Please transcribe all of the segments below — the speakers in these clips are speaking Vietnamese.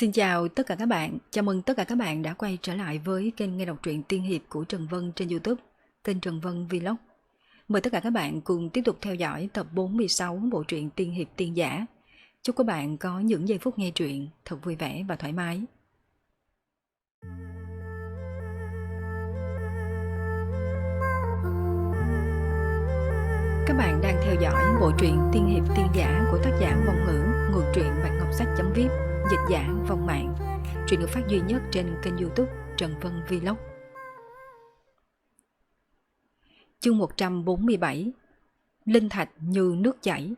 Xin chào tất cả các bạn, chào mừng tất cả các bạn đã quay trở lại với kênh nghe đọc truyện tiên hiệp của Trần Vân trên YouTube, kênh Trần Vân Vlog. Mời tất cả các bạn cùng tiếp tục theo dõi tập 46 bộ truyện tiên hiệp tiên giả. Chúc các bạn có những giây phút nghe truyện thật vui vẻ và thoải mái. Các bạn đang theo dõi bộ truyện tiên hiệp tiên giả của tác giả Vong Ngữ, nguồn truyện Bạch Ngọc Sách.vip, dịch giả Vong Mạng. Truyện được phát duy nhất trên kênh YouTube Trần Vân Vlog. Chương 147. Linh thạch như nước chảy.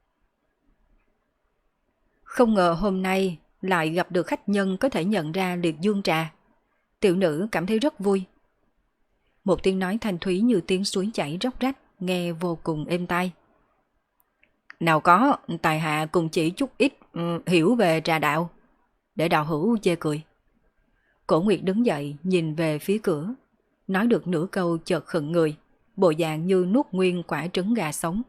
Không ngờ hôm nay lại gặp được khách nhân có thể nhận ra liệt dương trà. Tiểu nữ cảm thấy rất vui. Một tiếng nói thanh thúy như tiếng suối chảy róc rách, nghe vô cùng êm tai. Nào có, tài hạ cùng chỉ chút ít hiểu về trà đạo. Để đạo hữu chê cười. Cổ Nguyệt đứng dậy nhìn về phía cửa. Nói được nửa câu chợt khựng người, bộ dạng như nuốt nguyên quả trứng gà sống.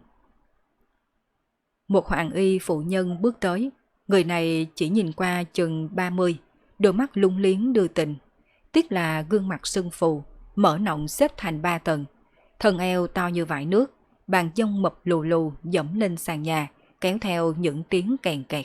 Một hoàng y phụ nhân bước tới. Người này chỉ nhìn qua chừng 30, đôi mắt lung liếng đưa tình. Tiếc là gương mặt sưng phù, mở nọng xếp thành 3 tầng. Thân eo to như vải nước, bàn chân mập lù lù dẫm lên sàn nhà, kéo theo những tiếng kèn kẹt.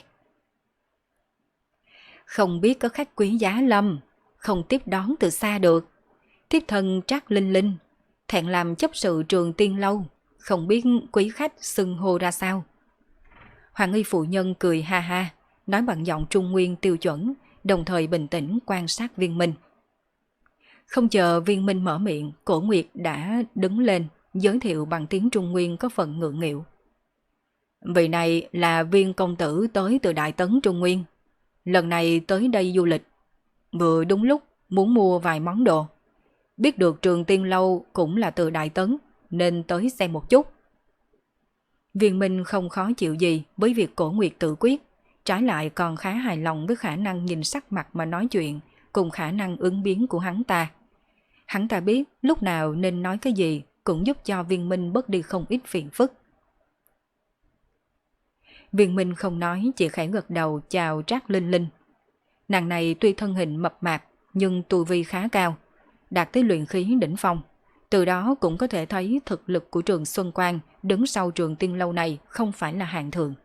Không biết có khách quý giá lâm, không tiếp đón từ xa được. Thiếp thân Trác Linh Linh, thẹn làm chấp sự Trường Tiên Lâu, không biết quý khách xưng hô ra sao. Hoàng y phụ nhân cười ha ha, nói bằng giọng Trung Nguyên tiêu chuẩn, đồng thời bình tĩnh quan sát Viên Minh. Không chờ Viên Minh mở miệng, Cổ Nguyệt đã đứng lên, giới thiệu bằng tiếng Trung Nguyên có phần ngượng nghịu. Vị này là Viên công tử tới từ Đại Tấn Trung Nguyên. Lần này tới đây du lịch, vừa đúng lúc muốn mua vài món đồ. Biết được Trường Tiên Lâu cũng là từ Đại Tấn, nên tới xem một chút. Viên Minh không khó chịu gì với việc Cổ Nguyệt tự quyết, trái lại còn khá hài lòng với khả năng nhìn sắc mặt mà nói chuyện, cùng khả năng ứng biến của hắn ta. Hắn ta biết lúc nào nên nói cái gì, cũng giúp cho Viên Minh bớt đi không ít phiền phức. Viên Minh không nói, chỉ khẽ gật đầu chào Trác Linh Linh. Nàng này tuy thân hình mập mạp, nhưng tu vi khá cao, đạt tới luyện khí đỉnh phong. Từ đó cũng có thể thấy thực lực của Trường Xuân Quang đứng sau Trường Tiên Lâu này không phải là hạng thường.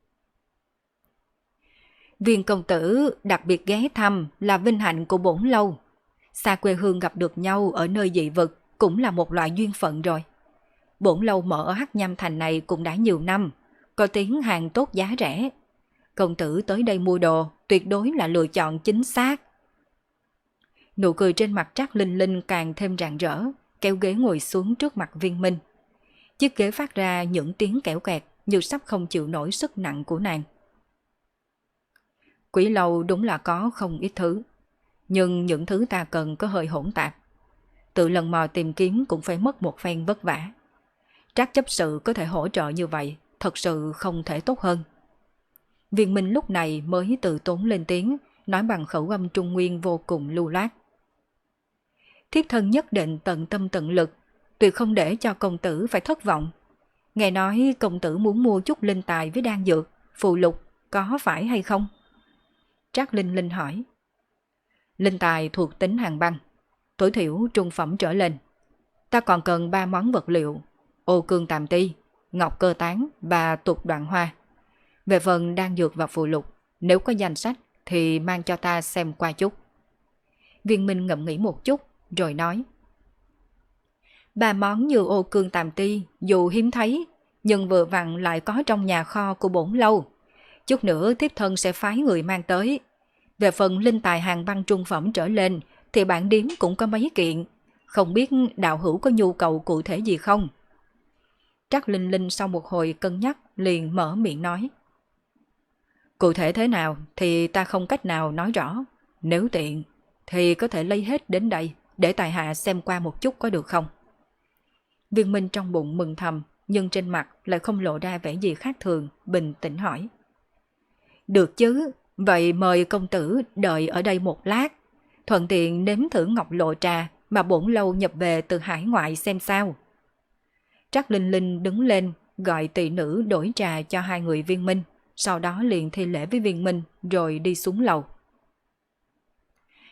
Viên công tử đặc biệt ghé thăm là vinh hạnh của bổn lâu. Xa quê hương gặp được nhau ở nơi dị vực cũng là một loại duyên phận rồi. Bổn lâu mở ở Hắc Nham Thành này cũng đã nhiều năm, có tiếng hàng tốt giá rẻ. Công tử tới đây mua đồ tuyệt đối là lựa chọn chính xác. Nụ cười trên mặt Trác Linh Linh càng thêm rạng rỡ, kéo ghế ngồi xuống trước mặt Viên Minh. Chiếc ghế phát ra những tiếng kẽo kẹt như sắp không chịu nổi sức nặng của nàng. Quỷ lâu đúng là có không ít thứ, nhưng những thứ ta cần có hơi hỗn tạp. Tự lần mò tìm kiếm cũng phải mất một phen vất vả. Trác chấp sự có thể hỗ trợ như vậy, thật sự không thể tốt hơn. Viên Minh lúc này mới tự tốn lên tiếng, nói bằng khẩu âm Trung Nguyên vô cùng lưu loát. Thiếp thân nhất định tận tâm tận lực, tuyệt không để cho công tử phải thất vọng. Nghe nói công tử muốn mua chút linh tài với đan dược, phụ lục, có phải hay không? Trác Linh Linh hỏi. Linh tài thuộc tính hàng băng, tối thiểu trung phẩm trở lên. Ta còn cần 3 món vật liệu: ô cương tàm ti, ngọc cơ tán và tục đoạn hoa. Về phần đan dược và phụ lục, nếu có danh sách thì mang cho ta xem qua chút. Viên Minh ngẫm nghĩ một chút rồi nói. 3 món như ô cương tàm ti dù hiếm thấy, nhưng vừa vặn lại có trong nhà kho của bổn lâu. Chút nữa thiếp thân sẽ phái người mang tới. Về phần linh tài hàng băng trung phẩm trở lên thì bản điếm cũng có mấy kiện, không biết đạo hữu có nhu cầu cụ thể gì không? Trác Linh Linh sau một hồi cân nhắc liền mở miệng nói. Cụ thể thế nào thì ta không cách nào nói rõ. Nếu tiện thì có thể lấy hết đến đây để tài hạ xem qua một chút có được không? Viên Minh trong bụng mừng thầm, nhưng trên mặt lại không lộ ra vẻ gì khác thường, bình tĩnh hỏi. Được chứ, vậy mời công tử đợi ở đây một lát, thuận tiện nếm thử ngọc lộ trà mà bổn lâu nhập về từ hải ngoại xem sao. Trác Linh Linh đứng lên, gọi tỳ nữ đổi trà cho hai người Viên Minh, sau đó liền thi lễ với Viên Minh rồi đi xuống lầu.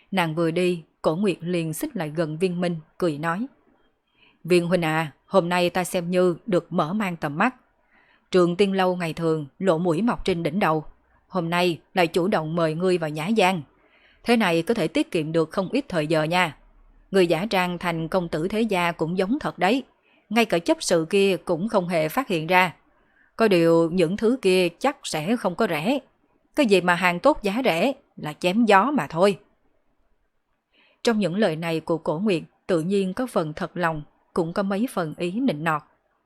Nàng vừa đi, Cổ Nguyệt liền xích lại gần Viên Minh, cười nói. Viên huynh à, hôm nay ta xem như được mở mang tầm mắt. Trường Tiên Lâu ngày thường lỗ mũi mọc trên đỉnh đầu, hôm nay lại chủ động mời ngươi vào nhã gian. Thế này có thể tiết kiệm được không ít thời giờ nha. Người giả trang thành công tử thế gia cũng giống thật đấy. Ngay cả chấp sự kia cũng không hề phát hiện ra. Có điều những thứ kia chắc sẽ không có rẻ. Cái gì mà hàng tốt giá rẻ là chém gió mà thôi. Trong những lời này của Cổ Nguyệt tự nhiên có phần thật lòng, cũng có mấy phần ý nịnh nọt.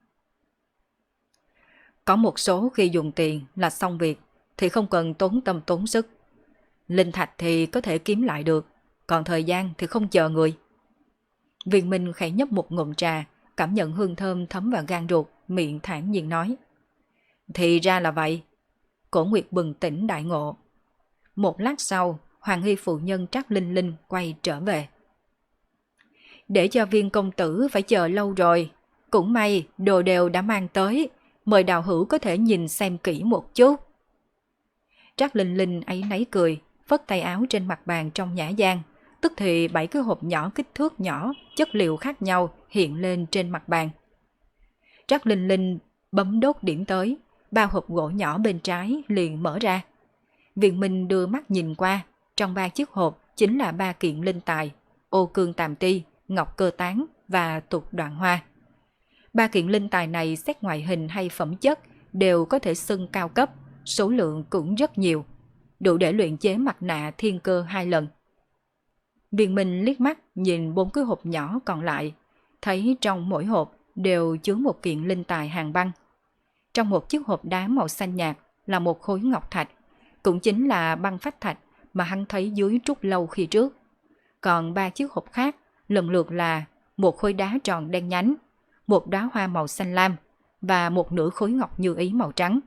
Có một số khi dùng tiền là xong việc thì không cần tốn tâm tốn sức. Linh thạch thì có thể kiếm lại được, còn thời gian thì không chờ người. Viên Minh khẽ nhấp một ngụm trà, cảm nhận hương thơm thấm vào gan ruột, miệng thản nhiên nói. Thì ra là vậy. Cổ Nguyệt bừng tỉnh đại ngộ. Một lát sau, Hoàng Hy phụ nhân Trác Linh Linh quay trở về. Để cho Viên công tử phải chờ lâu rồi. Cũng may đồ đều đã mang tới, mời đạo hữu có thể nhìn xem kỹ một chút. Trác Linh Linh áy náy cười, phất tay áo trên mặt bàn trong nhã gian, tức thì 7 cái hộp nhỏ kích thước nhỏ, chất liệu khác nhau hiện lên trên mặt bàn. Trác Linh Linh bấm đốt điểm tới, 3 hộp gỗ nhỏ bên trái liền mở ra. Viên Minh đưa mắt nhìn qua, trong 3 chiếc hộp chính là 3 kiện linh tài, ô cương tàm ti, ngọc cơ tán và tục đoạn hoa. 3 kiện linh tài này xét ngoại hình hay phẩm chất đều có thể xưng cao cấp, số lượng cũng rất nhiều, đủ để luyện chế mặt nạ thiên cơ 2 lần. Viên Minh liếc mắt nhìn 4 cái hộp nhỏ còn lại, thấy trong mỗi hộp đều chứa một kiện linh tài hàng băng. Trong một chiếc hộp đá màu xanh nhạt là một khối ngọc thạch, cũng chính là băng phách thạch mà hắn thấy dưới trúc lâu khi trước. Còn 3 chiếc hộp khác lần lượt là một khối đá tròn đen nhánh, một đóa hoa màu xanh lam và một nửa khối ngọc như ý màu trắng.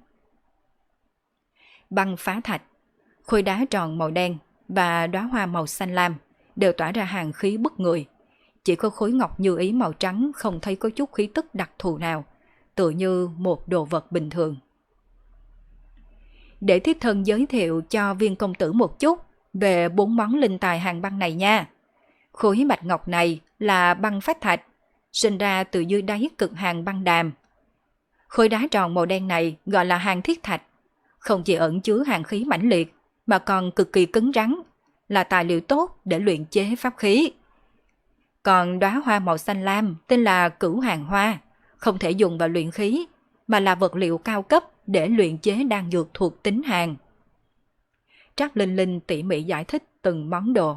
Băng phá thạch, khối đá tròn màu đen và đóa hoa màu xanh lam đều tỏa ra hàn khí bức người. Chỉ có khối ngọc như ý màu trắng không thấy có chút khí tức đặc thù nào, tựa như một đồ vật bình thường. Để thiếp thân giới thiệu cho Viên công tử một chút về 4 món linh tài hàng băng này nha. Khối bạch ngọc này là băng phách thạch, sinh ra từ dưới đáy cực hàn băng đàm. Khối đá tròn màu đen này gọi là hàn thiết thạch, không chỉ ẩn chứa hàn khí mãnh liệt mà còn cực kỳ cứng rắn, là tài liệu tốt để luyện chế pháp khí. Còn đóa hoa màu xanh lam tên là cửu hàn hoa, không thể dùng vào luyện khí, mà là vật liệu cao cấp để luyện chế đan dược thuộc tính hàn. Trác Linh Linh tỉ mỉ giải thích từng món đồ.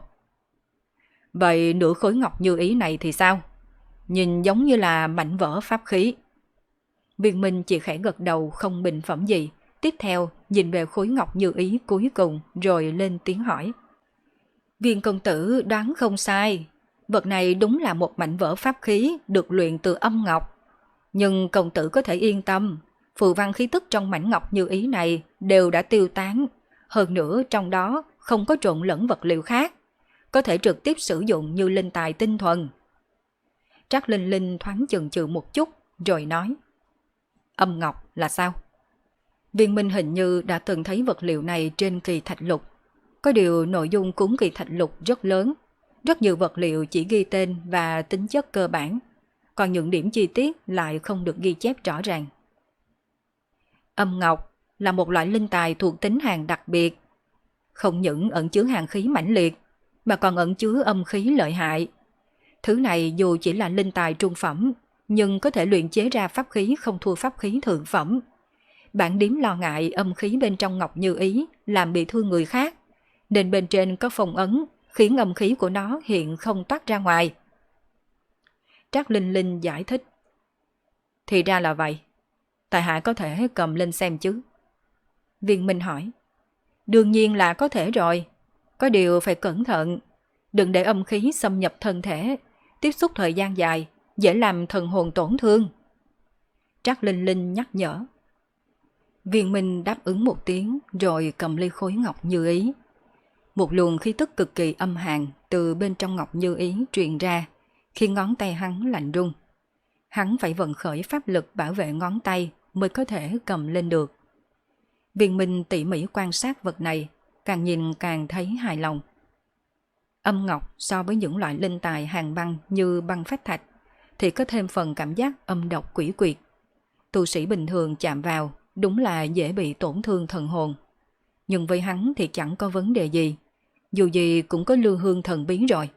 Vậy nửa khối ngọc như ý này thì sao? Nhìn giống như là mảnh vỡ pháp khí. Viên Minh chỉ khẽ gật đầu không bình phẩm gì, tiếp theo nhìn về khối ngọc như ý cuối cùng rồi lên tiếng hỏi. Viên công tử đoán không sai, vật này đúng là một mảnh vỡ pháp khí được luyện từ âm ngọc. Nhưng công tử có thể yên tâm, phù văn khí tức trong mảnh ngọc như ý này đều đã tiêu tán, hơn nữa trong đó không có trộn lẫn vật liệu khác, có thể trực tiếp sử dụng như linh tài tinh thuần. Trác Linh Linh thoáng chần chừ một chút rồi nói. Âm ngọc là sao? Viên Minh hình như đã từng thấy vật liệu này trên kỳ thạch lục. Có điều nội dung cuốn kỳ thạch lục rất lớn, rất nhiều vật liệu chỉ ghi tên và tính chất cơ bản, còn những điểm chi tiết lại không được ghi chép rõ ràng. Âm ngọc là một loại linh tài thuộc tính hàn đặc biệt, không những ẩn chứa hàn khí mãnh liệt mà còn ẩn chứa âm khí lợi hại. Thứ này dù chỉ là linh tài trung phẩm, nhưng có thể luyện chế ra pháp khí không thua pháp khí thượng phẩm. Bản điếm lo ngại âm khí bên trong ngọc như ý làm bị thương người khác, nên bên trên có phong ấn khiến âm khí của nó hiện không toát ra ngoài. Trác Linh Linh giải thích. Thì ra là vậy, tại hạ có thể cầm lên xem chứ? Viên Minh hỏi. Đương nhiên là có thể rồi, có điều phải cẩn thận, đừng để âm khí xâm nhập thân thể, tiếp xúc thời gian dài, dễ làm thần hồn tổn thương. Trác Linh Linh nhắc nhở. Viên Minh đáp ứng một tiếng rồi cầm ly khối ngọc như ý. Một luồng khí tức cực kỳ âm hàn từ bên trong ngọc như ý truyền ra, khi ngón tay hắn lạnh run. Hắn phải vận khởi pháp lực bảo vệ ngón tay mới có thể cầm lên được. Viên Minh tỉ mỉ quan sát vật này, càng nhìn càng thấy hài lòng. Âm ngọc so với những loại linh tài hàng băng như băng phách thạch thì có thêm phần cảm giác âm độc quỷ quyệt. Tu sĩ bình thường chạm vào đúng là dễ bị tổn thương thần hồn. Nhưng với hắn thì chẳng có vấn đề gì, dù gì cũng có lưu hương thần bí rồi.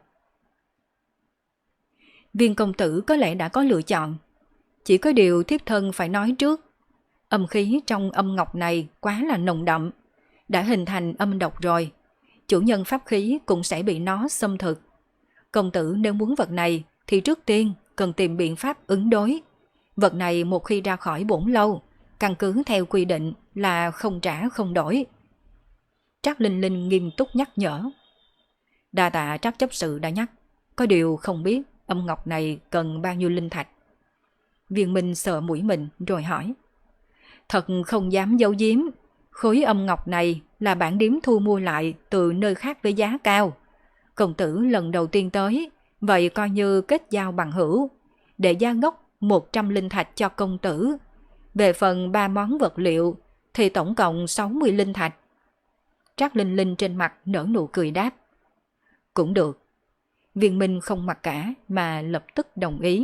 Viên công tử có lẽ đã có lựa chọn, chỉ có điều thiếp thân phải nói trước. Âm khí trong âm ngọc này quá là nồng đậm, đã hình thành âm độc rồi, chủ nhân pháp khí cũng sẽ bị nó xâm thực. Công tử nếu muốn vật này thì trước tiên cần tìm biện pháp ứng đối. Vật này một khi ra khỏi bổn lâu, căn cứ theo quy định là không trả không đổi. Trác Linh Linh nghiêm túc nhắc nhở. Đa tạ Trác chấp sự đã nhắc, có điều không biết âm ngọc này cần bao nhiêu linh thạch. Viên Minh sợ mũi mình rồi hỏi. Thật không dám giấu giếm, khối âm ngọc này là bản điếm thu mua lại từ nơi khác với giá cao. Công tử lần đầu tiên tới, vậy coi như kết giao bằng hữu, để giá gốc 100 linh thạch cho công tử. Về phần 3 món vật liệu thì tổng cộng 60 linh thạch. Trác Linh Linh trên mặt nở nụ cười đáp. Cũng được. Viên Minh không mặc cả mà lập tức đồng ý.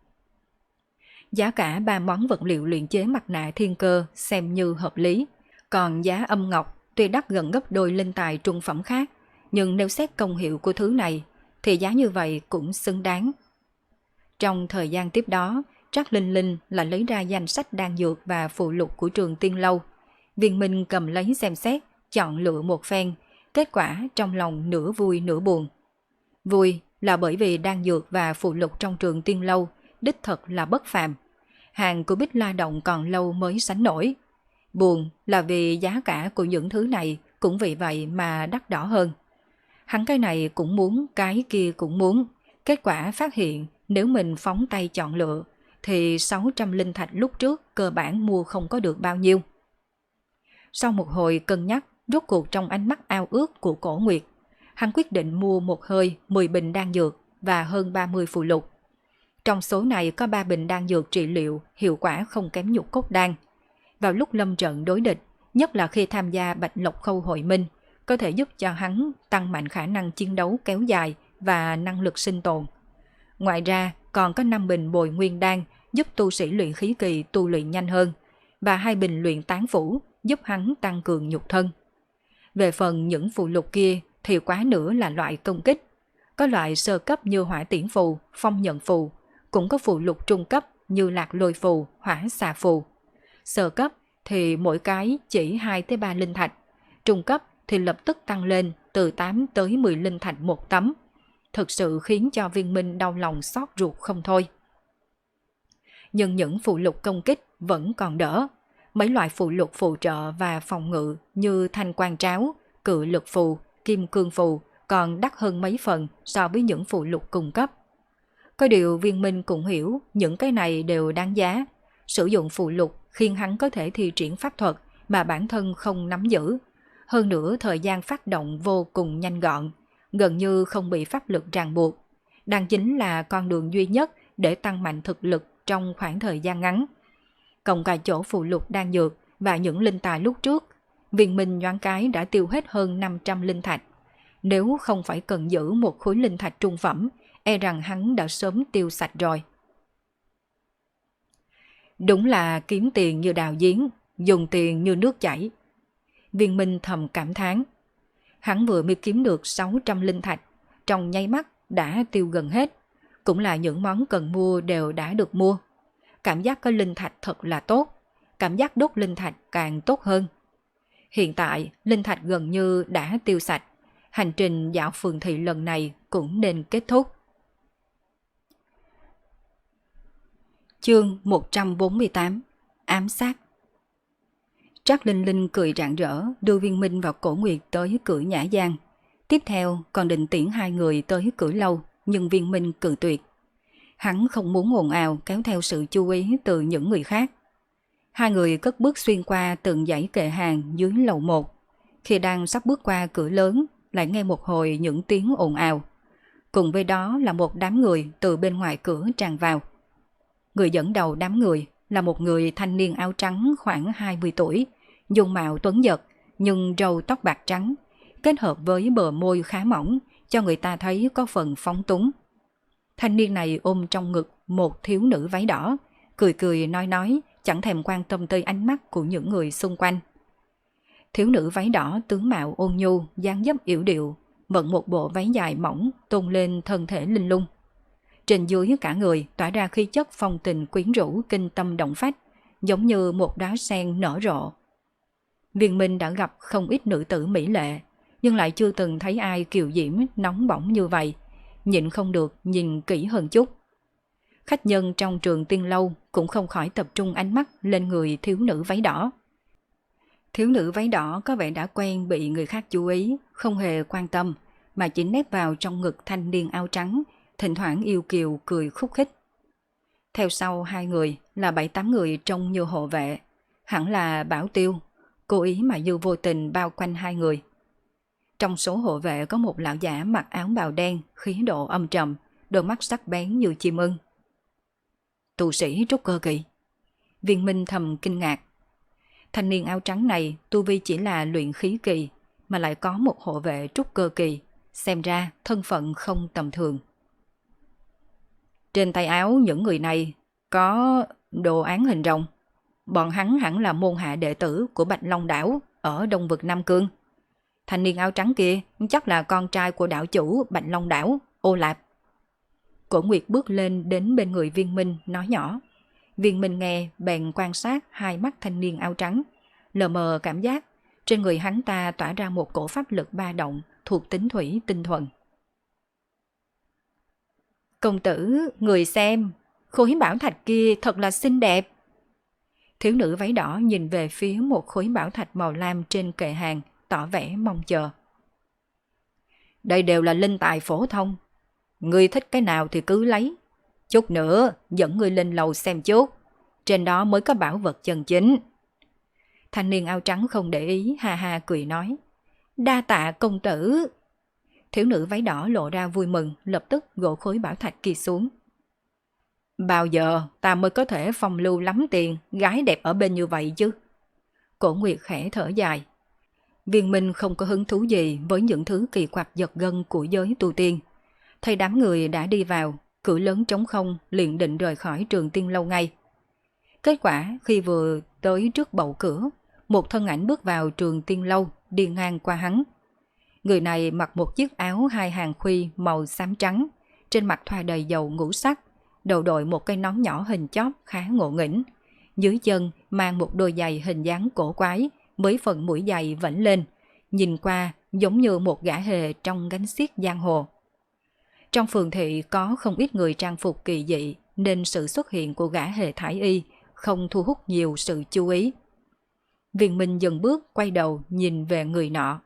Giá cả 3 món vật liệu luyện chế mặt nạ thiên cơ xem như hợp lý. Còn giá âm ngọc tuy đắt gần gấp đôi linh tài trung phẩm khác, nhưng nếu xét công hiệu của thứ này thì giá như vậy cũng xứng đáng. Trong thời gian tiếp đó, Trác Linh Linh lại lấy ra danh sách đan dược và phụ lục của Trường Tiên Lâu. Viên Minh cầm lấy xem xét, chọn lựa một phen, kết quả trong lòng nửa vui nửa buồn. Vui là bởi vì đan dược và phụ lục trong Trường Tiên Lâu đích thật là bất phàm. Hàng của Bích La Động còn lâu mới sánh nổi. Buồn là vì giá cả của những thứ này cũng vì vậy mà đắt đỏ hơn. Hắn cái này cũng muốn, cái kia cũng muốn. Kết quả phát hiện nếu mình phóng tay chọn lựa thì 600 linh thạch lúc trước cơ bản mua không có được bao nhiêu. Sau một hồi cân nhắc, rốt cuộc trong ánh mắt ao ước của Cổ Nguyệt, hắn quyết định mua một hơi 10 bình đan dược và hơn 30 phụ lục. Trong số này có 3 bình đan dược trị liệu hiệu quả không kém Nhục Cốt Đan. Vào lúc lâm trận đối địch, nhất là khi tham gia Bạch Lộc Khâu hội minh, có thể giúp cho hắn tăng mạnh khả năng chiến đấu kéo dài và năng lực sinh tồn. Ngoài ra còn có 5 bình bồi nguyên đan giúp tu sĩ luyện khí kỳ tu luyện nhanh hơn, và 2 bình luyện tán phủ giúp hắn tăng cường nhục thân. Về phần những phụ lục kia thì quá nữa là loại công kích. Có loại sơ cấp như hỏa tiễn phù, phong nhận phù, cũng có phụ lục trung cấp như lạc lôi phù, hỏa xà phù. Sơ cấp thì mỗi cái chỉ 2-3 linh thạch, trung cấp thì lập tức tăng lên từ 8 tới 10 linh thạch một tấm. Thực sự khiến cho Viên Minh đau lòng xót ruột không thôi. Nhưng những phụ lục công kích vẫn còn đỡ. Mấy loại phụ lục phụ trợ và phòng ngự như thanh quan tráo, cự lực phù, kim cương phù còn đắt hơn mấy phần so với những phụ lục cung cấp. Có điều Viên Minh cũng hiểu những cái này đều đáng giá. Sử dụng phụ lục khiến hắn có thể thi triển pháp thuật mà bản thân không nắm giữ. Hơn nữa thời gian phát động vô cùng nhanh gọn, gần như không bị pháp lực ràng buộc. Đang chính là con đường duy nhất để tăng mạnh thực lực trong khoảng thời gian ngắn. Cộng cả chỗ phụ lục đan dược và những linh tài lúc trước, Viên Minh nhoáng cái đã tiêu hết hơn 500 linh thạch. Nếu không phải cần giữ một khối linh thạch trung phẩm, e rằng hắn đã sớm tiêu sạch rồi. Đúng là kiếm tiền như đào giếng, dùng tiền như nước chảy. Viên Minh thầm cảm thán. Hắn vừa mới kiếm được 600 linh thạch, trong nháy mắt đã tiêu gần hết. Cũng là những món cần mua đều đã được mua. Cảm giác có linh thạch thật là tốt, cảm giác đốt linh thạch càng tốt hơn. Hiện tại linh thạch gần như đã tiêu sạch, hành trình dạo phường thị lần này cũng nên kết thúc. Chương 148 Ám sát. Trác Linh Linh cười rạng rỡ đưa Viên Minh và Cổ Nguyệt tới cửa Nhã Giang. Tiếp theo còn định tiễn hai người tới cửa lâu, nhưng Viên Minh cự tuyệt. Hắn không muốn ồn ào kéo theo sự chú ý từ những người khác. Hai người cất bước xuyên qua từng dãy kệ hàng dưới lầu 1. Khi đang sắp bước qua cửa lớn, lại nghe một hồi những tiếng ồn ào. Cùng với đó là một đám người từ bên ngoài cửa tràn vào. Người dẫn đầu đám người là một người thanh niên áo trắng khoảng 20 tuổi, dung mạo tuấn giật nhưng râu tóc bạc trắng, kết hợp với bờ môi khá mỏng, cho người ta thấy có phần phóng túng. Thanh niên này ôm trong ngực một thiếu nữ váy đỏ, cười cười nói, chẳng thèm quan tâm tới ánh mắt của những người xung quanh. Thiếu nữ váy đỏ tướng mạo ôn nhu, dáng dấp yểu điệu, vận một bộ váy dài mỏng tôn lên thân thể linh lung. Trên dưới cả người tỏa ra khí chất phong tình quyến rũ kinh tâm động phách, giống như một đóa sen nở rộ. Viên Minh đã gặp không ít nữ tử mỹ lệ, nhưng lại chưa từng thấy ai kiều diễm nóng bỏng như vậy, nhịn không được nhìn kỹ hơn chút. Khách nhân trong Trường Tiên Lâu cũng không khỏi tập trung ánh mắt lên người thiếu nữ váy đỏ. Thiếu nữ váy đỏ có vẻ đã quen bị người khác chú ý, không hề quan tâm, mà chỉ nép vào trong ngực thanh niên áo trắng, thỉnh thoảng yêu kiều cười khúc khích. Theo sau hai người là 7-8 người trông như hộ vệ, hẳn là bảo tiêu, cố ý mà như vô tình bao quanh hai người. Trong số hộ vệ có một lão giả mặc áo bào đen, khí độ âm trầm, đôi mắt sắc bén như chim ưng. Tu sĩ trúc cơ kỳ. Viên Minh thầm kinh ngạc. Thanh niên áo trắng này tu vi chỉ là luyện khí kỳ, mà lại có một hộ vệ trúc cơ kỳ, xem ra thân phận không tầm thường. Trên tay áo những người này có đồ án hình rồng. Bọn hắn hẳn là môn hạ đệ tử của Bạch Long Đảo ở Đông Vực Nam Cương. Thanh niên áo trắng kia chắc là con trai của đảo chủ Bạch Long Đảo, Ô Lạp. Cổ Nguyệt bước lên đến bên người Viên Minh nói nhỏ. Viên Minh nghe bèn quan sát hai mắt thanh niên áo trắng, lờ mờ cảm giác trên người hắn ta tỏa ra một cổ pháp lực ba động thuộc tính thủy tinh thuần. Công tử, người xem, khối bảo thạch kia thật là xinh đẹp. Thiếu nữ váy đỏ nhìn về phía một khối bảo thạch màu lam trên kệ hàng, tỏ vẻ mong chờ. Đây đều là linh tài phổ thông, ngươi thích cái nào thì cứ lấy. Chút nữa dẫn ngươi lên lầu xem chút, trên đó mới có bảo vật chân chính. Thanh niên áo trắng không để ý, ha ha cười nói. Đa tạ công tử. Thiếu nữ váy đỏ lộ ra vui mừng, lập tức gỗ khối bảo thạch kia xuống. Bao giờ ta mới có thể phong lưu lắm tiền, gái đẹp ở bên như vậy chứ? Cổ Nguyệt khẽ thở dài. Viên Minh không có hứng thú gì với những thứ kỳ quặc giật gân của giới tu tiên. Thấy đám người đã đi vào, cửa lớn trống không liền định rời khỏi Trường Tiên Lâu ngay. Kết quả khi vừa tới trước bậu cửa, một thân ảnh bước vào Trường Tiên Lâu đi ngang qua hắn. Người này mặc một chiếc áo hai hàng khuy màu xám trắng, trên mặt thoa đầy dầu ngũ sắc, đầu đội một cái nón nhỏ hình chóp khá ngộ nghĩnh. Dưới chân mang một đôi giày hình dáng cổ quái, với phần mũi giày vẫy lên, nhìn qua giống như một gã hề trong gánh xiếc giang hồ. Trong phường thị có không ít người trang phục kỳ dị, nên sự xuất hiện của gã hề thải y không thu hút nhiều sự chú ý. Viên Minh dừng bước quay đầu nhìn về người nọ.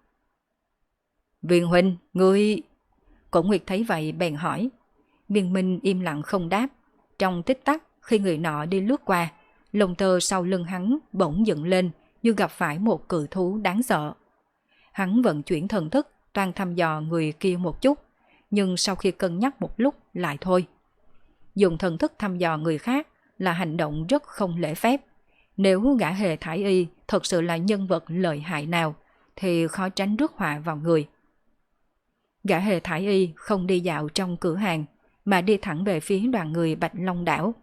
Viên huynh, ngươi... Cổ Nguyệt thấy vậy bèn hỏi. Viên Minh im lặng không đáp. Trong tích tắc khi người nọ đi lướt qua, lông tơ sau lưng hắn bỗng dựng lên như gặp phải một cự thú đáng sợ. Hắn vận chuyển thần thức toan thăm dò người kia một chút, nhưng sau khi cân nhắc một lúc lại thôi. Dùng thần thức thăm dò người khác là hành động rất không lễ phép. Nếu gã hề thải y thật sự là nhân vật lợi hại nào, thì khó tránh rước họa vào người. Gã hề thải y không đi dạo trong cửa hàng, mà đi thẳng về phía đoàn người Bạch Long Đảo.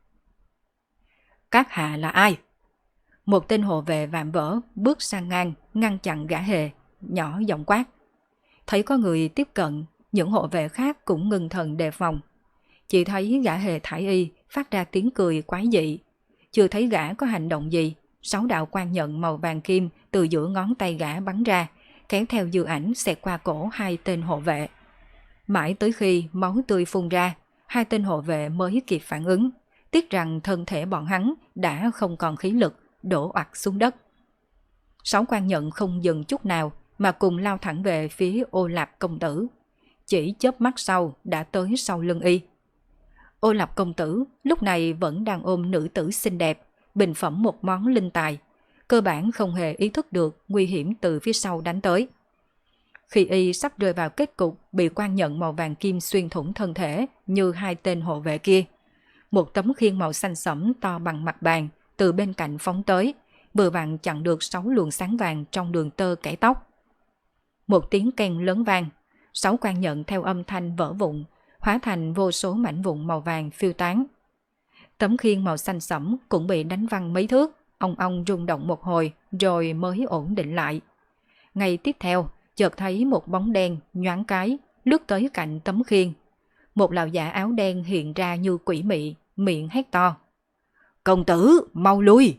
Các hạ là ai? Một tên hộ vệ vạm vỡ bước sang ngang, ngăn chặn gã hề, nhỏ giọng quát. Thấy có người tiếp cận, những hộ vệ khác cũng ngưng thần đề phòng. Chỉ thấy gã hề thải y phát ra tiếng cười quái dị. Chưa thấy gã có hành động gì, 6 đạo quan nhận màu vàng kim từ giữa ngón tay gã bắn ra, kéo theo dư ảnh xẹt qua cổ hai tên hộ vệ. Mãi tới khi máu tươi phun ra, hai tên hộ vệ mới kịp phản ứng, tiếc rằng thân thể bọn hắn đã không còn khí lực, đổ oặt xuống đất. 6 quan nhận không dừng chút nào mà cùng lao thẳng về phía Ô Lạp công tử. Chỉ chớp mắt sau đã tới sau lưng y. Ô Lạp công tử lúc này vẫn đang ôm nữ tử xinh đẹp, bình phẩm một món linh tài, cơ bản không hề ý thức được nguy hiểm từ phía sau đánh tới. Khi y sắp rơi vào kết cục bị quan nhận màu vàng kim xuyên thủng thân thể như hai tên hộ vệ kia, một tấm khiên màu xanh sẫm to bằng mặt bàn từ bên cạnh phóng tới, vừa vặn chặn được 6 luồng sáng vàng trong đường tơ kẻ tóc. Một tiếng keng lớn vang, 6 quan nhận theo âm thanh vỡ vụn, hóa thành vô số mảnh vụn màu vàng phiêu tán. Tấm khiên màu xanh sẫm cũng bị đánh văng mấy thước, ong rung động một hồi rồi mới ổn định lại. Ngay tiếp theo, chợt thấy một bóng đen nhoáng cái lướt tới cạnh tấm khiên. Một lão giả áo đen hiện ra như quỷ mị, miệng hét to: "Công tử, mau lui!"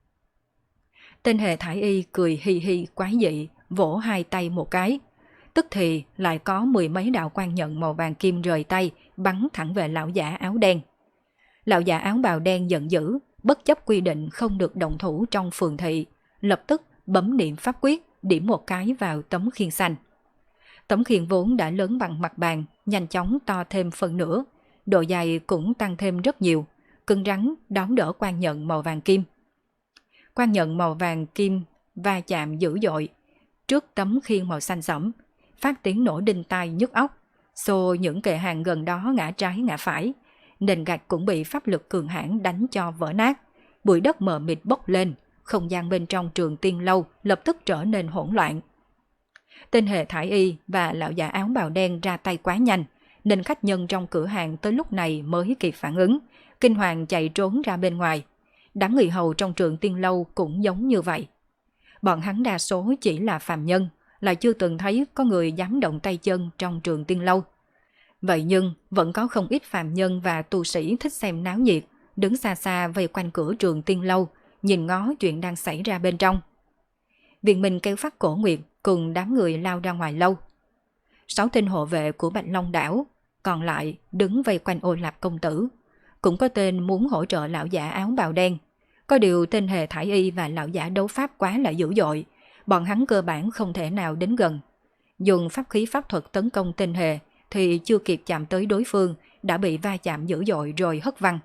Tên hề thải y cười hi hi quái dị, vỗ hai tay một cái. Tức thì lại có 10 mấy đạo quan nhận màu vàng kim rời tay, bắn thẳng về lão giả áo đen. Lão giả áo bào đen giận dữ, bất chấp quy định không được động thủ trong phường thị, lập tức bấm niệm pháp quyết, điểm một cái vào tấm khiên xanh. Tấm khiên vốn đã lớn bằng mặt bàn, nhanh chóng to thêm phần nửa, độ dài cũng tăng thêm rất nhiều, cứng rắn đón đỡ quan nhận màu vàng kim. Quan nhận màu vàng kim va chạm dữ dội trước tấm khiên màu xanh sẫm, phát tiếng nổ đinh tai nhức óc, xô những kệ hàng gần đó ngã trái ngã phải, nền gạch cũng bị pháp lực cường hãn đánh cho vỡ nát, bụi đất mờ mịt bốc lên, không gian bên trong Trường Tiên Lâu lập tức trở nên hỗn loạn. Tên hề thải y và lão già áo bào đen ra tay quá nhanh, nên khách nhân trong cửa hàng tới lúc này mới kịp phản ứng, kinh hoàng chạy trốn ra bên ngoài. Đám người hầu trong Trường Tiên Lâu cũng giống như vậy. Bọn hắn đa số chỉ là phàm nhân, lại chưa từng thấy có người dám động tay chân trong Trường Tiên Lâu. Vậy nhưng vẫn có không ít phàm nhân và tu sĩ thích xem náo nhiệt, đứng xa xa vây quanh cửa Trường Tiên Lâu, nhìn ngó chuyện đang xảy ra bên trong. Viên Minh kéo phát Cổ Nguyệt cùng đám người lao ra ngoài lâu. 6 tên hộ vệ của Bạch Long đảo còn lại đứng vây quanh Ô Lạp công tử. Cũng có tên muốn hỗ trợ lão giả áo bào đen. Có điều tên hề thải y và lão giả đấu pháp quá là dữ dội, bọn hắn cơ bản không thể nào đến gần. Dùng pháp khí pháp thuật tấn công tên hề thì chưa kịp chạm tới đối phương đã bị va chạm dữ dội rồi hất văng.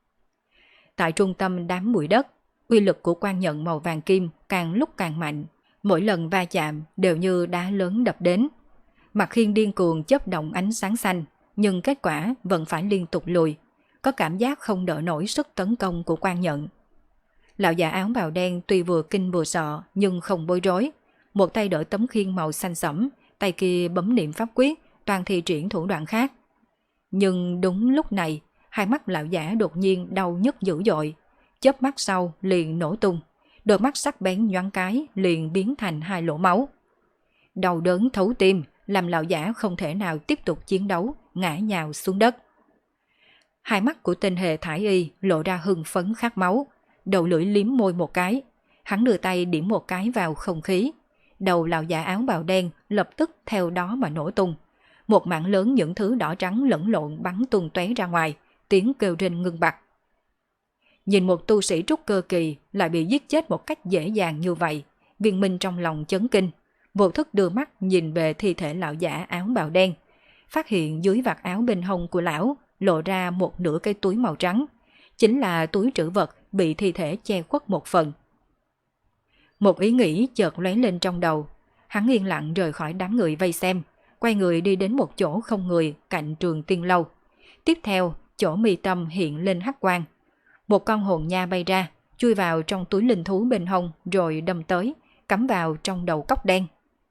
Tại trung tâm đám bụi đất, uy lực của quan nhận màu vàng kim càng lúc càng mạnh, mỗi lần va chạm đều như đá lớn đập đến. Mặt khiên điên cuồng chớp động ánh sáng xanh, nhưng kết quả vẫn phải liên tục lùi, có cảm giác không đỡ nổi sức tấn công của quan nhận. Lão già áo bào đen tuy vừa kinh vừa sợ nhưng không bối rối, một tay đỡ tấm khiên màu xanh sẫm, tay kia bấm niệm pháp quyết, toàn thi triển thủ đoạn khác. Nhưng đúng lúc này, hai mắt lão giả đột nhiên đau nhức dữ dội, chớp mắt sau liền nổ tung, đôi mắt sắc bén nhoáng cái liền biến thành 2 lỗ máu. Đau đớn thấu tim làm lão giả không thể nào tiếp tục chiến đấu, ngã nhào xuống đất. Hai mắt của tên hề thải y lộ ra hưng phấn khát máu, đầu lưỡi liếm môi một cái, hắn đưa tay điểm một cái vào không khí, đầu lão giả áo bào đen lập tức theo đó mà nổ tung. Một mảng lớn những thứ đỏ trắng lẫn lộn bắn tung tóe ra ngoài, tiếng kêu rên ngưng bặt. Nhìn một tu sĩ trúc cơ kỳ lại bị giết chết một cách dễ dàng như vậy, Viên Minh trong lòng chấn kinh, vô thức đưa mắt nhìn về thi thể lão giả áo bào đen, phát hiện dưới vạt áo bên hông của lão lộ ra một nửa cái túi màu trắng, chính là túi trữ vật bị thi thể che khuất một phần. Một ý nghĩ chợt lóe lên trong đầu, hắn yên lặng rời khỏi đám người vây xem, quay người đi đến một chỗ không người cạnh Trường Tiên Lâu. Tiếp theo, chỗ mi tâm hiện lên hắc quang. Một con hồn nha bay ra, chui vào trong túi linh thú bên hông rồi đâm tới, cắm vào trong đầu cóc đen.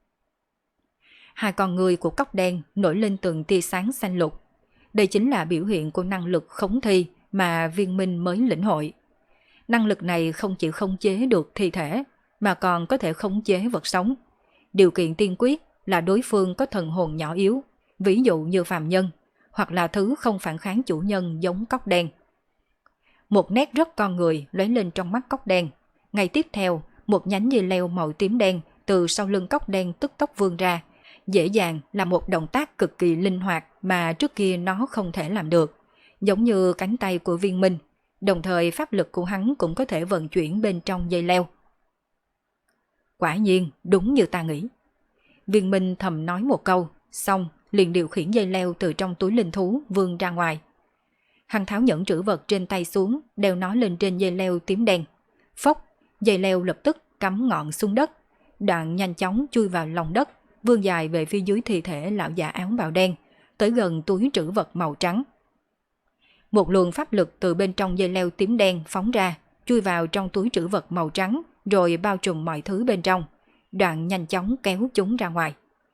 2 con ngươi của cóc đen nổi lên từng tia sáng xanh lục. Đây chính là biểu hiện của năng lực khống thi mà Viên Minh mới lĩnh hội. Năng lực này không chỉ khống chế được thi thể, mà còn có thể khống chế vật sống. Điều kiện tiên quyết là đối phương có thần hồn nhỏ yếu, ví dụ như phàm nhân, hoặc là thứ không phản kháng chủ nhân giống cóc đen. Một nét rất con người lóe lên trong mắt cóc đen. Ngay tiếp theo, một nhánh dây leo màu tím đen từ sau lưng cóc đen tức tốc vươn ra, dễ dàng là một động tác cực kỳ linh hoạt mà trước kia nó không thể làm được, giống như cánh tay của Viên Minh, đồng thời pháp lực của hắn cũng có thể vận chuyển bên trong dây leo. Quả nhiên, đúng như ta nghĩ. Viên Minh thầm nói một câu, xong liền điều khiển dây leo từ trong túi linh thú vươn ra ngoài. Hắn tháo nhẫn trữ vật trên tay xuống, đeo nó lên trên dây leo tím đen. Phốc, dây leo lập tức cắm ngọn xuống đất, đoạn nhanh chóng chui vào lòng đất, vươn dài về phía dưới thi thể lão già áo bào đen, tới gần túi trữ vật màu trắng. Một luồng pháp lực từ bên trong dây leo tím đen phóng ra, chui vào trong túi trữ vật màu trắng, rồi bao trùm mọi thứ bên trong, đoạn nhanh chóng kéo chúng ra ngoài.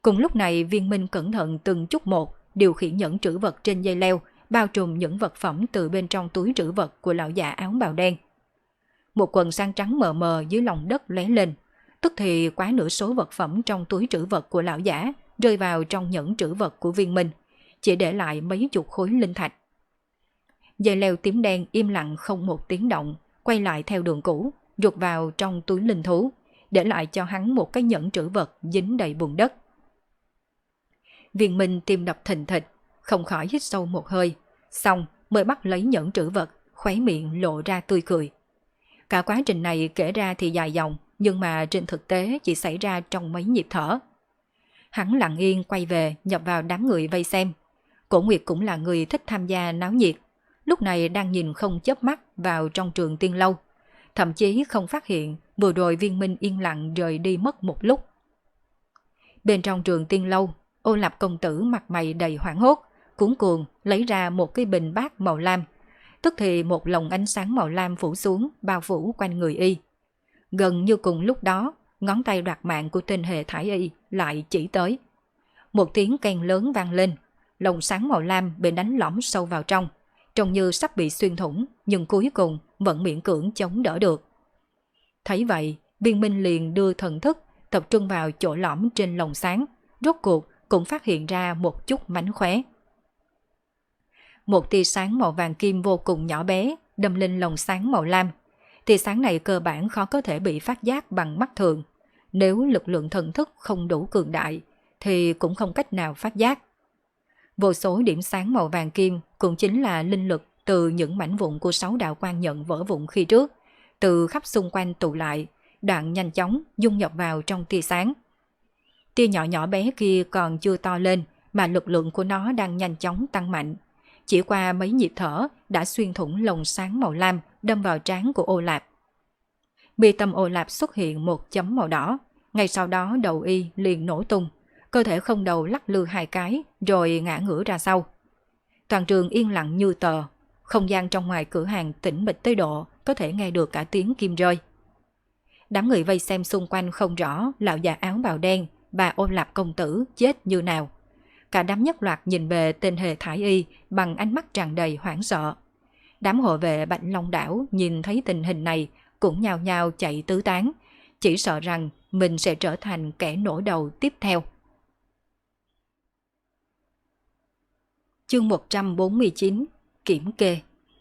Cùng lúc này Viên Minh cẩn thận từng chút một điều khiển nhẫn trữ vật trên dây leo, bao trùm những vật phẩm từ bên trong túi trữ vật của lão già áo bào đen. Một quần sang trắng mờ mờ dưới lòng đất lóe lên, tức thì quá nửa số vật phẩm trong túi trữ vật của lão giả rơi vào trong nhẫn trữ vật của Viên Minh, chỉ để lại mấy chục khối linh thạch. Dây leo tím đen im lặng không một tiếng động, quay lại theo đường cũ, rụt vào trong túi linh thú, để lại cho hắn một cái nhẫn trữ vật dính đầy bùn đất. Viên Minh tim đập thình thịch, không khỏi hít sâu một hơi, xong mới bắt lấy nhẫn trữ vật, khóe miệng lộ ra tươi cười. Cả quá trình này kể ra thì dài dòng, nhưng mà trên thực tế chỉ xảy ra trong mấy nhịp thở. Hắn lặng yên quay về, nhập vào đám người vây xem. Cổ Nguyệt cũng là người thích tham gia náo nhiệt, lúc này đang nhìn không chớp mắt vào trong Trường Tiên Lâu, thậm chí không phát hiện vừa rồi Viên Minh yên lặng rời đi mất một lúc. Bên trong Trường Tiên Lâu, Ô Lạp công tử mặt mày đầy hoảng hốt, cuống cuồng lấy ra một cái bình bát màu lam, tức thì một lồng ánh sáng màu lam phủ xuống, bao phủ quanh người y. Gần như cùng lúc đó, ngón tay đoạt mạng của tên hề thải y lại chỉ tới. Một tiếng keng lớn vang lên, lồng sáng màu lam bị đánh lõm sâu vào trong, trông như sắp bị xuyên thủng, nhưng cuối cùng vẫn miễn cưỡng chống đỡ được. Thấy vậy, Viên Minh liền đưa thần thức tập trung vào chỗ lõm trên lồng sáng, rốt cuộc cũng phát hiện ra một chút mánh khóe. Một tia sáng màu vàng kim vô cùng nhỏ bé đâm lên lồng sáng màu lam. Tia sáng này cơ bản khó có thể bị phát giác bằng mắt thường. Nếu lực lượng thần thức không đủ cường đại thì cũng không cách nào phát giác. Vô số điểm sáng màu vàng kim cũng chính là linh lực từ những mảnh vụn của 6 đạo quan nhận vỡ vụn khi trước, từ khắp xung quanh tụ lại, đoạn nhanh chóng dung nhập vào trong tia sáng. Tia nhỏ nhỏ bé kia còn chưa to lên mà lực lượng của nó đang nhanh chóng tăng mạnh. Chỉ qua mấy nhịp thở đã xuyên thủng lồng sáng màu lam đâm vào trán của Ô Lạp. Mi tâm Ô Lạp xuất hiện một chấm màu đỏ, ngay sau đó đầu y liền nổ tung, cơ thể không đầu lắc lư 2 cái rồi ngã ngửa ra sau. Toàn trường yên lặng như tờ, không gian trong ngoài cửa hàng tĩnh mịch tới độ có thể nghe được cả tiếng kim rơi. Đám người vây xem xung quanh không rõ lão già áo bào đen và Ô Lạp công tử chết như nào. Cả đám nhất loạt nhìn về tên hề thải y bằng ánh mắt tràn đầy hoảng sợ. Đám hộ vệ Bạch Long đảo nhìn thấy tình hình này cũng nhao nhao chạy tứ tán, chỉ sợ rằng mình sẽ trở thành kẻ nổ đầu tiếp theo. Chương 149 Kiểm kê.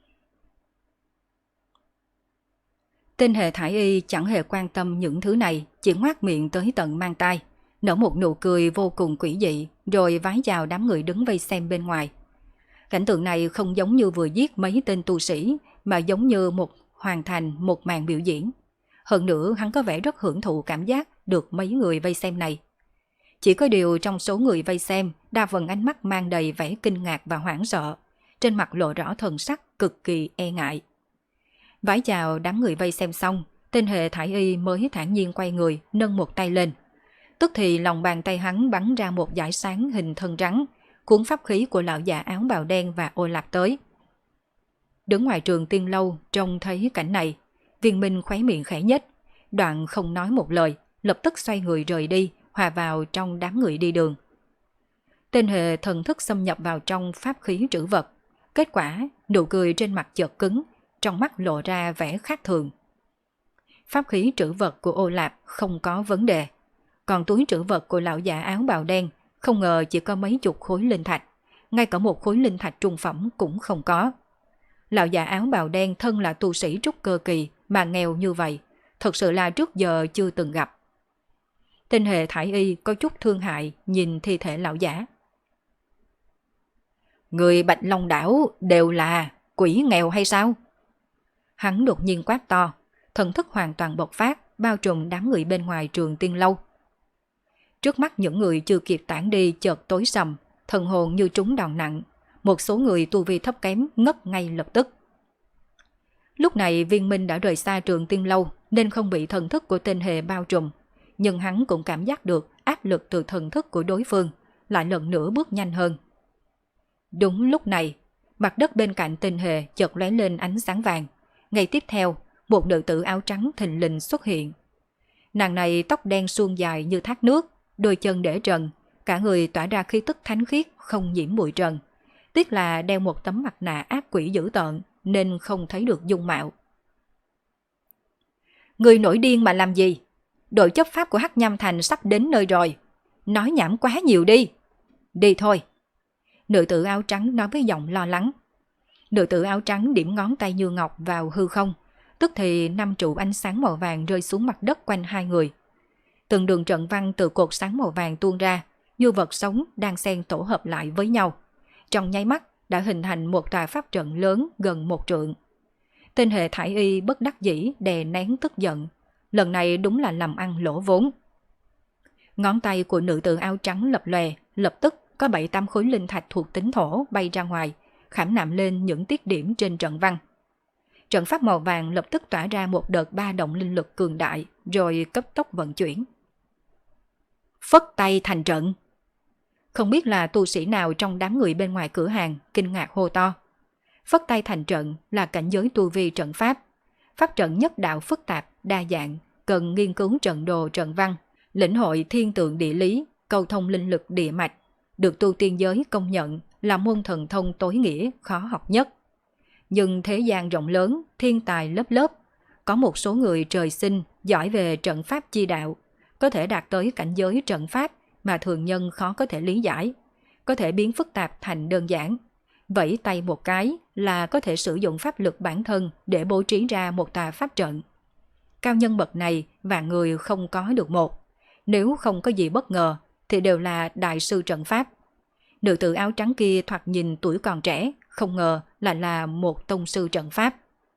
Tên hề thải y chẳng hề quan tâm những thứ này, chỉ ngoác miệng tới tận mang tai, nở một nụ cười vô cùng quỷ dị, rồi vái chào đám người đứng vây xem bên ngoài. Cảnh tượng này không giống như vừa giết mấy tên tu sĩ, mà giống như hoàn thành một màn biểu diễn. Hơn nữa hắn có vẻ rất hưởng thụ cảm giác được mấy người vây xem này. Chỉ có điều trong số người vây xem, đa phần ánh mắt mang đầy vẻ kinh ngạc và hoảng sợ, trên mặt lộ rõ thần sắc cực kỳ e ngại. Vái chào đám người vây xem xong, tên hề thải y mới thản nhiên quay người, nâng một tay lên. Tức thì lòng bàn tay hắn bắn ra một dải sáng hình thân rắn, cuốn pháp khí của lão già áo bào đen và Ô Lạp tới. Đứng ngoài Trường Tiên Lâu trông thấy cảnh này, Viên Minh khóe miệng khẽ nhếch, đoạn không nói một lời, lập tức xoay người rời đi, hòa vào trong đám người đi đường. Tên hề thần thức xâm nhập vào trong pháp khí trữ vật, kết quả nụ cười trên mặt chợt cứng, trong mắt lộ ra vẻ khác thường. Pháp khí trữ vật của Ô Lạp không có vấn đề, còn túi trữ vật của lão già áo bào đen không ngờ chỉ có mấy chục khối linh thạch, ngay cả một khối linh thạch trung phẩm cũng không có. Lão già áo bào đen thân là tu sĩ trúc cơ kỳ mà nghèo như vậy, thật sự là trước giờ chưa từng gặp. Tên hề thải y có chút thương hại nhìn thi thể lão giả. Người Bạch Long đảo đều là quỷ nghèo hay sao? Hắn đột nhiên quát to, thần thức hoàn toàn bộc phát, bao trùm đám người bên ngoài Trường Tiên Lâu. Trước mắt những người chưa kịp tản đi chợt tối sầm, thần hồn như trúng đòn nặng, một số người tu vi thấp kém ngất ngay lập tức. Lúc này Viên Minh đã rời xa Trường Tiên Lâu nên không bị thần thức của tên hề bao trùm, nhưng hắn cũng cảm giác được áp lực từ thần thức của đối phương, lại lần nữa bước nhanh hơn. Đúng lúc này, mặt đất bên cạnh tên hề chợt lóe lên ánh sáng vàng. Ngay tiếp theo, một nữ tử áo trắng thình lình xuất hiện. Nàng này tóc đen suôn dài như thác nước, đôi chân để trần, cả người tỏa ra khí tức thánh khiết không nhiễm bụi trần. Tiếc là đeo một tấm mặt nạ ác quỷ dữ tợn nên không thấy được dung mạo. Người nổi điên mà làm gì? Đội chấp pháp của Hắc Nham Thành sắp đến nơi rồi. Nói nhảm quá nhiều đi. Đi thôi. Nữ tử áo trắng nói với giọng lo lắng. Nữ tử áo trắng điểm ngón tay như ngọc vào hư không. Tức thì 5 trụ ánh sáng màu vàng rơi xuống mặt đất quanh hai người. Từng đường trận văn từ cột sáng màu vàng tuôn ra, như vật sống đang xen tổ hợp lại với nhau. Trong nháy mắt đã hình thành một tòa pháp trận lớn gần 1 trượng. Tên hệ thải y bất đắc dĩ đè nén tức giận. Lần này đúng là làm ăn lỗ vốn. Ngón tay của nữ tử áo trắng lập lòe, lập tức có 7-8 khối linh thạch thuộc tính thổ bay ra ngoài, khảm nạm lên những tiết điểm trên trận văn. Trận pháp màu vàng lập tức tỏa ra một đợt ba động linh lực cường đại, rồi cấp tốc vận chuyển. Phất tay thành trận. Không biết là tu sĩ nào trong đám người bên ngoài cửa hàng kinh ngạc hô to. Phất tay thành trận là cảnh giới tu vi trận pháp. Pháp trận nhất đạo phức tạp, đa dạng, cần nghiên cứu trận đồ trận văn, lĩnh hội thiên tượng địa lý, cầu thông linh lực địa mạch, được tu tiên giới công nhận là môn thần thông tối nghĩa, khó học nhất. Nhưng thế gian rộng lớn, thiên tài lớp lớp, có một số người trời sinh giỏi về trận pháp chi đạo, có thể đạt tới cảnh giới trận pháp mà thường nhân khó có thể lý giải, có thể biến phức tạp thành đơn giản. Vẫy tay một cái là có thể sử dụng pháp lực bản thân để bố trí ra một tòa pháp trận. Cao nhân bậc này và người không có được một. Nếu không có gì bất ngờ thì đều là đại sư trận pháp. Nữ tử áo trắng kia thoạt nhìn tuổi còn trẻ, không ngờ là một tông sư trận pháp.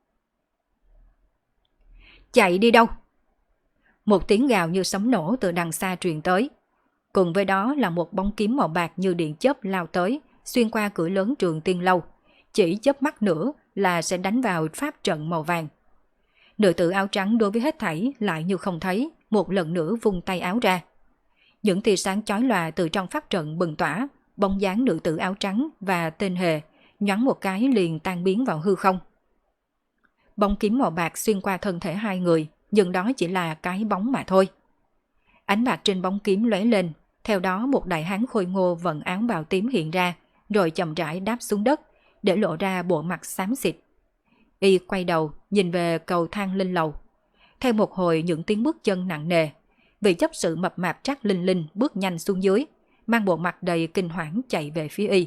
Chạy đi đâu? Một tiếng gào như sấm nổ từ đằng xa truyền tới. Cùng với đó là một bóng kiếm màu bạc như điện chớp lao tới, xuyên qua cửa lớn Trường Tiên Lâu. Chỉ chớp mắt nữa là sẽ đánh vào pháp trận màu vàng. Nữ tử áo trắng đối với hết thảy lại như không thấy, một lần nữa vung tay áo ra. Những tia sáng chói lòa từ trong pháp trận bừng tỏa, bóng dáng nữ tử áo trắng và tên hề nhoáng một cái liền tan biến vào hư không. Bóng kiếm màu bạc xuyên qua thân thể hai người, nhưng đó chỉ là cái bóng mà thôi. Ánh bạc trên bóng kiếm lóe lên, theo đó một đại hán khôi ngô vận áo bào tím hiện ra, rồi chậm rãi đáp xuống đất, để lộ ra bộ mặt xám xịt. Y quay đầu, nhìn về cầu thang lên lầu. Theo một hồi những tiếng bước chân nặng nề, vị chấp sự mập mạp Trác Linh Linh bước nhanh xuống dưới, mang bộ mặt đầy kinh hoảng chạy về phía Y.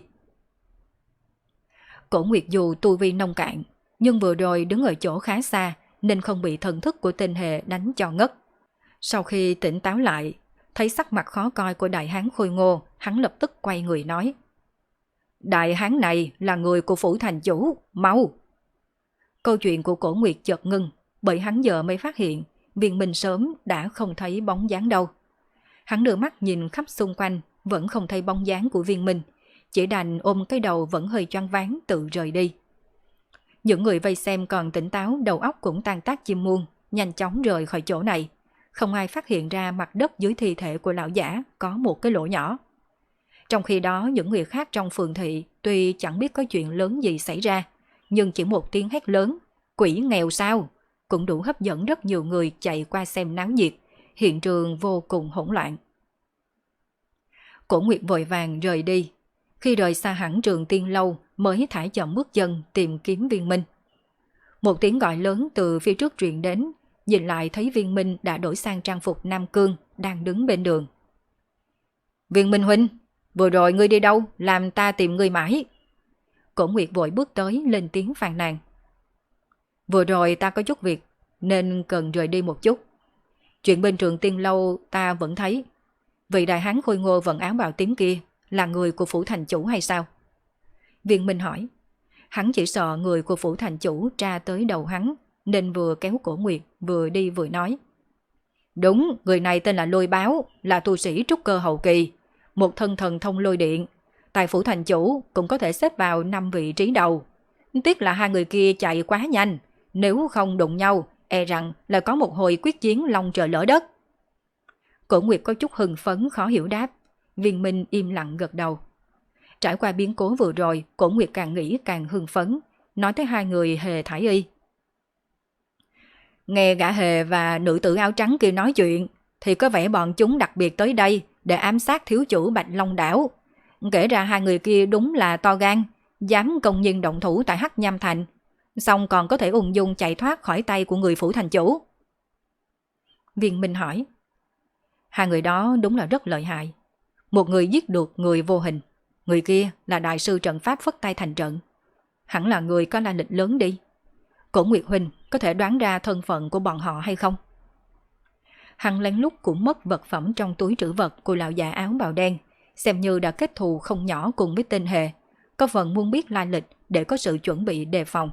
Cổ Nguyệt dù tu vi nông cạn, nhưng vừa rồi đứng ở chỗ khá xa nên không bị thần thức của tên hề đánh cho ngất. Sau khi tỉnh táo lại, thấy sắc mặt khó coi của đại hán khôi ngô, hắn lập tức quay người nói: Đại hán này là người của phủ thành chủ, mau! Câu chuyện của Cổ Nguyệt chợt ngưng, bởi hắn giờ mới phát hiện Viên Minh sớm đã không thấy bóng dáng đâu. Hắn đưa mắt nhìn khắp xung quanh, vẫn không thấy bóng dáng của Viên Minh, chỉ đành ôm cái đầu vẫn hơi choáng váng tự rời đi. Những người vây xem còn tỉnh táo, đầu óc cũng tan tác chim muông, nhanh chóng rời khỏi chỗ này. Không ai phát hiện ra mặt đất dưới thi thể của lão giả có một cái lỗ nhỏ. Trong khi đó những người khác trong phường thị tuy chẳng biết có chuyện lớn gì xảy ra, nhưng chỉ một tiếng hét lớn, quỷ nghèo sao, cũng đủ hấp dẫn rất nhiều người chạy qua xem náo nhiệt, hiện trường vô cùng hỗn loạn. Cổ Nguyệt vội vàng rời đi, khi rời xa hẳn Trường Tiên Lâu mới thả chậm bước chân tìm kiếm Viên Minh. Một tiếng gọi lớn từ phía trước truyền đến, nhìn lại thấy Viên Minh đã đổi sang trang phục Nam Cương, đang đứng bên đường. Viên Minh huynh, vừa rồi ngươi đi đâu, làm ta tìm ngươi mãi. Cổ Nguyệt vội bước tới lên tiếng phàn nàn. Vừa rồi ta có chút việc, nên cần rời đi một chút. Chuyện bên Trường Tiên Lâu ta vẫn thấy. Vị đại hán khôi ngô vận áo bào tím kia là người của phủ thành chủ hay sao? Viên Minh hỏi. Hắn chỉ sợ người của phủ thành chủ tra tới đầu hắn, nên vừa kéo Cổ Nguyệt vừa đi vừa nói. Đúng, người này tên là Lôi Báo, là tu sĩ trúc cơ hậu kỳ, một thân thần thông lôi điện. Tại phủ thành chủ cũng có thể xếp vào 5 vị trí đầu. Tiếc là hai người kia chạy quá nhanh, nếu không đụng nhau, e rằng là có một hồi quyết chiến long trời lỡ đất. Cổ Nguyệt có chút hưng phấn khó hiểu đáp. Viên Minh im lặng gật đầu. Trải qua biến cố vừa rồi, Cổ Nguyệt càng nghĩ càng hưng phấn, nói tới hai người Hề Thải Y. Nghe gã Hề và nữ tử áo trắng kia nói chuyện, thì có vẻ bọn chúng đặc biệt tới đây để ám sát thiếu chủ Bạch Long đảo. Kể ra hai người kia đúng là to gan, dám công nhiên động thủ tại Hắc Nham Thành, xong còn có thể ung dung chạy thoát khỏi tay của người phủ thành chủ. Viên Minh hỏi. Hai người đó đúng là rất lợi hại. Một người giết được người vô hình, người kia là đại sư trận pháp phất tay thành trận. Hẳn là người có la lịch lớn đi. Cổ Nguyệt huynh có thể đoán ra thân phận của bọn họ hay không? Hắn lén lút cũng mất vật phẩm trong túi trữ vật của lão già áo bào đen, xem như đã kết thù không nhỏ cùng với tên Hề, có phần muốn biết lai lịch để có sự chuẩn bị đề phòng.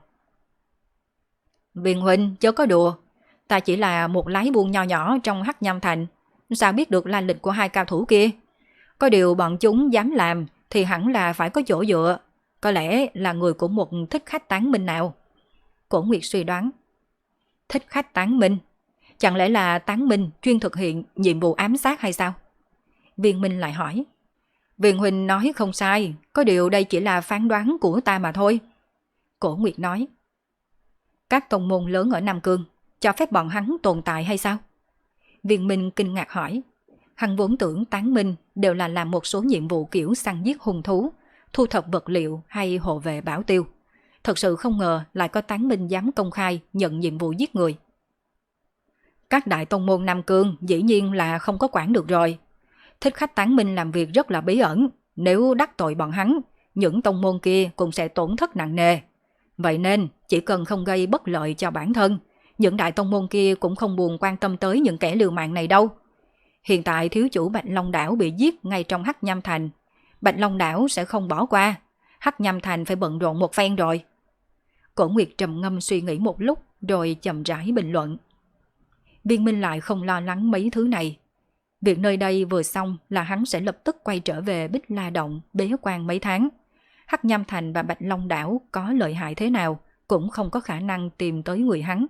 Viên huynh chớ có đùa, ta chỉ là một lái buôn nho nhỏ trong Hắc Nham Thành, sao biết được lai lịch của hai cao thủ kia? Có điều bọn chúng dám làm thì hẳn là phải có chỗ dựa, có lẽ là người của một thích khách tán minh nào. Cổ Nguyệt suy đoán. Thích khách tán minh? Chẳng lẽ là tán minh chuyên thực hiện nhiệm vụ ám sát hay sao? Viên Minh lại hỏi. Viên huynh nói không sai, có điều đây chỉ là phán đoán của ta mà thôi. Cổ Nguyệt nói. Các tông môn lớn ở Nam Cương cho phép bọn hắn tồn tại hay sao? Viên Minh kinh ngạc hỏi. Hắn vốn tưởng tán minh đều là làm một số nhiệm vụ kiểu săn giết hung thú, thu thập vật liệu hay hộ vệ bảo tiêu. Thật sự không ngờ lại có tán minh dám công khai nhận nhiệm vụ giết người. Các đại tông môn Nam Cương dĩ nhiên là không có quản được rồi. Thích khách tán minh làm việc rất là bí ẩn, nếu đắc tội bọn hắn, những tông môn kia cũng sẽ tổn thất nặng nề. Vậy nên chỉ cần không gây bất lợi cho bản thân, những đại tông môn kia cũng không buồn quan tâm tới những kẻ liều mạng này đâu. Hiện tại thiếu chủ Bạch Long đảo bị giết ngay trong Hắc Nham Thành, Bạch Long đảo sẽ không bỏ qua, Hắc Nham Thành phải bận rộn một phen rồi. Cổ Nguyệt trầm ngâm suy nghĩ một lúc rồi chậm rãi bình luận. Viên Minh lại không lo lắng mấy thứ này. Việc nơi đây vừa xong là hắn sẽ lập tức quay trở về Bích La Động bế quan mấy tháng. Hắc Nham Thành và Bạch Long đảo có lợi hại thế nào cũng không có khả năng tìm tới người hắn.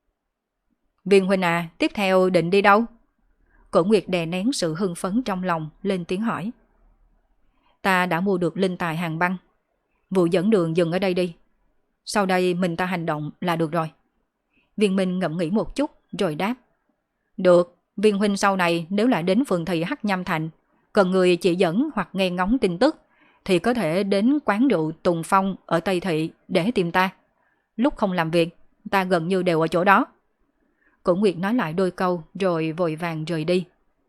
Viên huynh à, tiếp theo định đi đâu? Cổ Nguyệt đè nén sự hưng phấn trong lòng, lên tiếng hỏi. Ta đã mua được linh tài hàng băng. Vụ dẫn đường dừng ở đây đi. Sau đây mình ta hành động là được rồi. Viên Minh ngẫm nghĩ một chút rồi đáp. Được, Viên huynh sau này nếu lại đến phường thị Hắc Nham Thành, cần người chỉ dẫn hoặc nghe ngóng tin tức, thì có thể đến quán rượu Tùng Phong ở Tây Thị để tìm ta. Lúc không làm việc, ta gần như đều ở chỗ đó. Cổ Nguyệt nói lại đôi câu rồi vội vàng rời đi.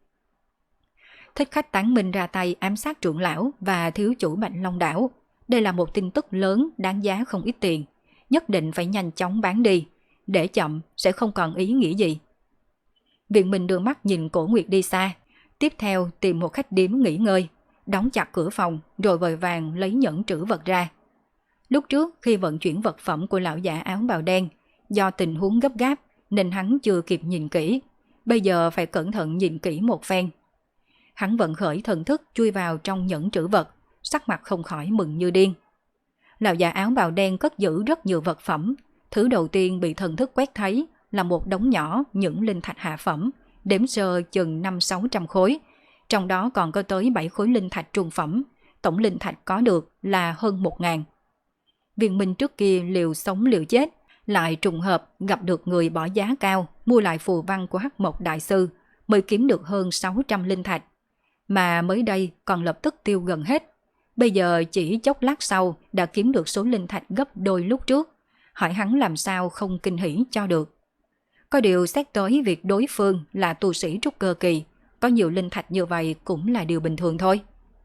Thích khách tán minh ra tay ám sát trưởng lão và thiếu chủ Bạch Long đảo. Đây là một tin tức lớn đáng giá không ít tiền. Nhất định phải nhanh chóng bán đi, để chậm sẽ không còn ý nghĩa gì. Viện Minh đưa mắt nhìn Cổ Nguyệt đi xa, tiếp theo tìm một khách điếm nghỉ ngơi, đóng chặt cửa phòng rồi vội vàng lấy nhẫn trữ vật ra. Lúc trước khi vận chuyển vật phẩm của lão già áo bào đen, do tình huống gấp gáp nên hắn chưa kịp nhìn kỹ, bây giờ phải cẩn thận nhìn kỹ một phen. Hắn vận khởi thần thức chui vào trong nhẫn trữ vật, sắc mặt không khỏi mừng như điên. Lão già áo bào đen cất giữ rất nhiều vật phẩm, thứ đầu tiên bị thần thức quét thấy là một đống nhỏ những linh thạch hạ phẩm, đếm sơ chừng 500-600 khối, trong đó còn có tới 7 khối linh thạch trung phẩm, tổng linh thạch có được là hơn 1000. Viên Minh trước kia liều sống liều chết, lại trùng hợp gặp được người bỏ giá cao mua lại phù văn của Hắc Mộc Đại Sư, mới kiếm được hơn 600 linh thạch, mà mới đây còn lập tức tiêu gần hết. Bây giờ chỉ chốc lát sau đã kiếm được số linh thạch gấp đôi lúc trước, hỏi hắn làm sao không kinh hỉ cho được. Có điều xét tới việc đối phương là tu sĩ trúc cơ kỳ, có nhiều linh thạch như vậy cũng là điều bình thường thôi.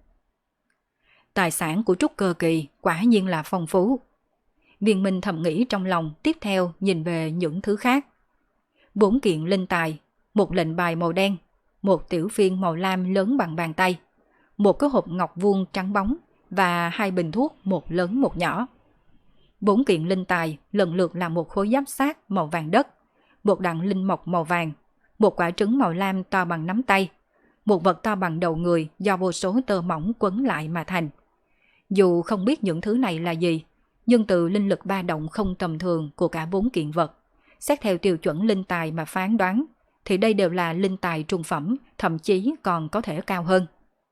Tài sản của trúc cơ kỳ quả nhiên là phong phú. Viên Minh thầm nghĩ trong lòng, tiếp theo nhìn về những thứ khác. 4 kiện linh tài, một lệnh bài màu đen, một tiểu phiên màu lam lớn bằng bàn tay, một cái hộp ngọc vuông trắng bóng và 2 bình thuốc, một lớn một nhỏ. 4 kiện linh tài lần lượt là một khối giáp xác màu vàng đất, một đặng linh mộc màu vàng, một quả trứng màu lam to bằng nắm tay, một vật to bằng đầu người do vô số tơ mỏng quấn lại mà thành. Dù không biết những thứ này là gì, nhưng từ linh lực ba động không tầm thường của cả 4 kiện vật, xét theo tiêu chuẩn linh tài mà phán đoán, thì đây đều là linh tài trung phẩm, thậm chí còn có thể cao hơn.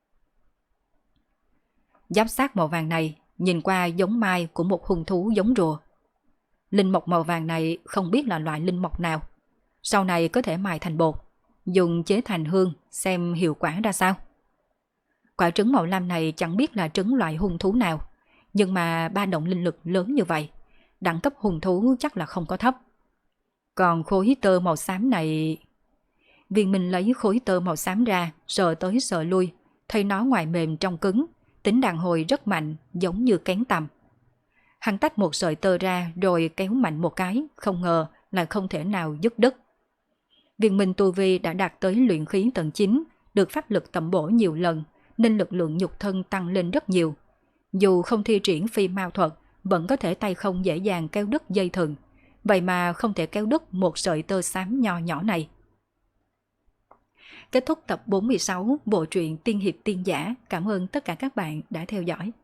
Giáp xác màu vàng này nhìn qua giống mai của một hung thú giống rùa. Linh mộc màu vàng này không biết là loại linh mộc nào, sau này có thể mài thành bột, dùng chế thành hương xem hiệu quả ra sao. Quả trứng màu lam này chẳng biết là trứng loại hung thú nào, nhưng mà ba động linh lực lớn như vậy, đẳng cấp hung thú chắc là không có thấp. Còn khối tơ màu xám này... Viên Minh lấy khối tơ màu xám ra, sờ tới sờ lui, thấy nó ngoài mềm trong cứng, tính đàn hồi rất mạnh, giống như kén tằm. Hắn tách một sợi tơ ra rồi kéo mạnh một cái, không ngờ là không thể nào dứt đứt. Viên Minh tu vi đã đạt tới luyện khí tầng 9, được pháp lực tẩm bổ nhiều lần, nên lực lượng nhục thân tăng lên rất nhiều. Dù không thi triển phi mao thuật, vẫn có thể tay không dễ dàng kéo đứt dây thừng, vậy mà không thể kéo đứt một sợi tơ xám nho nhỏ này. Kết thúc tập 46 bộ truyện Tiên Hiệp Tiên Giả. Cảm ơn tất cả các bạn đã theo dõi.